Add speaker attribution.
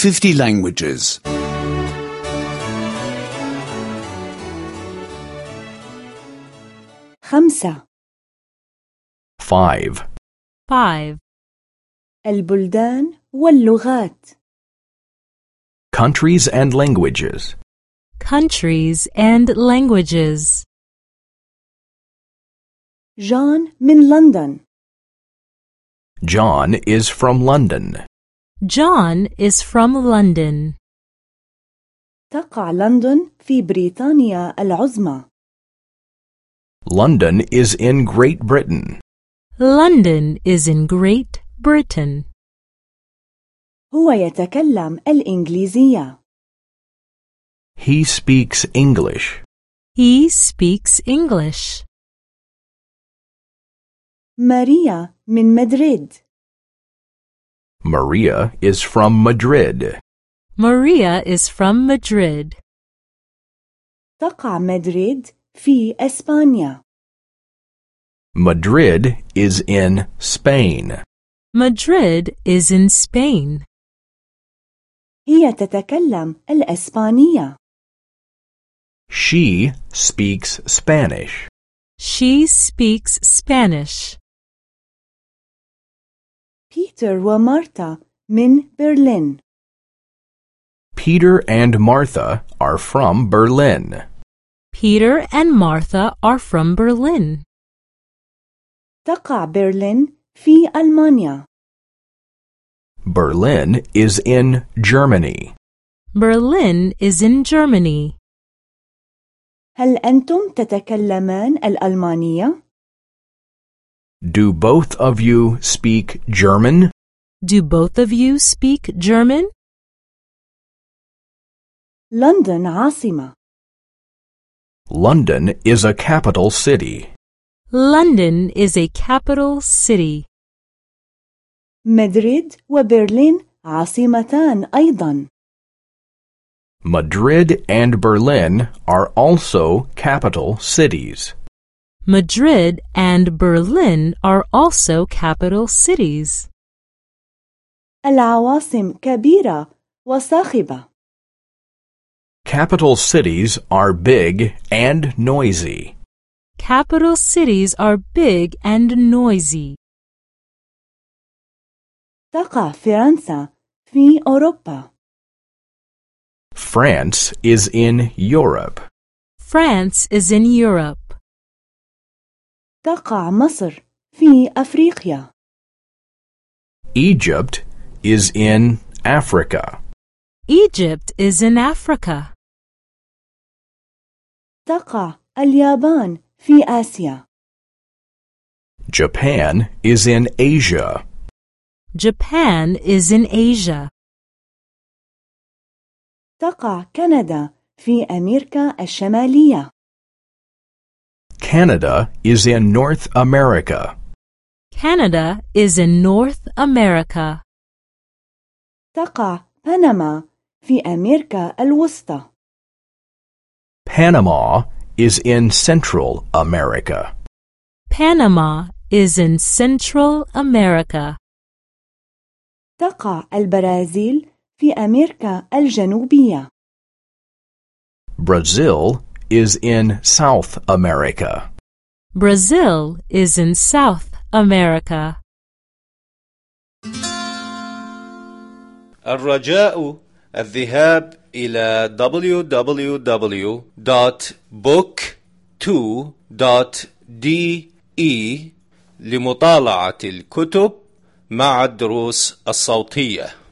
Speaker 1: 50 languages.
Speaker 2: 5
Speaker 3: 5.
Speaker 4: 5.
Speaker 2: البلدان واللغات.
Speaker 3: Countries and languages.
Speaker 4: Countries and languages.
Speaker 2: جون من لندن.
Speaker 3: John is from London.
Speaker 4: John is from London.
Speaker 2: تقع لندن في بريطانيا العظمى.
Speaker 3: London is in Great Britain.
Speaker 4: London is in Great Britain.
Speaker 2: هو يتكلم الإنجليزية.
Speaker 3: He speaks English.
Speaker 4: He speaks English.
Speaker 2: ماريا من مدريد.
Speaker 3: Maria is from Madrid.
Speaker 4: Maria is from Madrid.
Speaker 2: تقع مدريد في إسبانيا.
Speaker 3: Madrid is in Spain.
Speaker 4: Madrid is in Spain.
Speaker 2: هي تتكلم الإسبانية.
Speaker 3: She speaks Spanish.
Speaker 4: She speaks Spanish.
Speaker 2: بيتر ومارتا من برلين.
Speaker 3: Peter and Martha are from Berlin.
Speaker 4: Peter and Martha are from Berlin.
Speaker 2: تقع برلين في ألمانيا.
Speaker 3: Berlin is in Germany.
Speaker 4: Berlin is in Germany.
Speaker 2: هل أنتم تتكلمان الألمانية؟
Speaker 3: Do both of you speak German?
Speaker 4: Do both of you speak German?
Speaker 2: لندن عاصمة.
Speaker 3: London is a capital city.
Speaker 4: London is a capital city.
Speaker 2: مدريد وبرلين عاصمتان أيضا.
Speaker 3: Madrid and Berlin are also capital cities.
Speaker 4: Madrid and Berlin are also capital cities.
Speaker 2: العواصم كبيرة وصاخبة.
Speaker 3: Capital cities are big and noisy.
Speaker 4: Capital cities are big and noisy.
Speaker 2: تقع فرنسا في أوروبا.
Speaker 3: France is in Europe.
Speaker 4: France is in Europe.
Speaker 2: تقع مصر في أفريقيا.
Speaker 3: Egypt is in Africa.
Speaker 4: Egypt is in Africa.
Speaker 2: تقع اليابان في آسيا.
Speaker 3: Japan is in Asia.
Speaker 4: Japan is in Asia.
Speaker 2: تقع كندا في أمريكا الشمالية.
Speaker 3: Canada is in North America.
Speaker 4: Canada is in North America.
Speaker 2: تقع بنما في أمريكا الوسطى.
Speaker 3: Panama is in Central America.
Speaker 4: Panama is in Central America.
Speaker 2: تقع البرازيل في أمريكا الجنوبية.
Speaker 3: Brazil is in South America.
Speaker 4: Brazil is in South America.
Speaker 5: الرجاء الذهاب إلى www.book2.de لمطالعة الكتب مع الدروس الصوتية.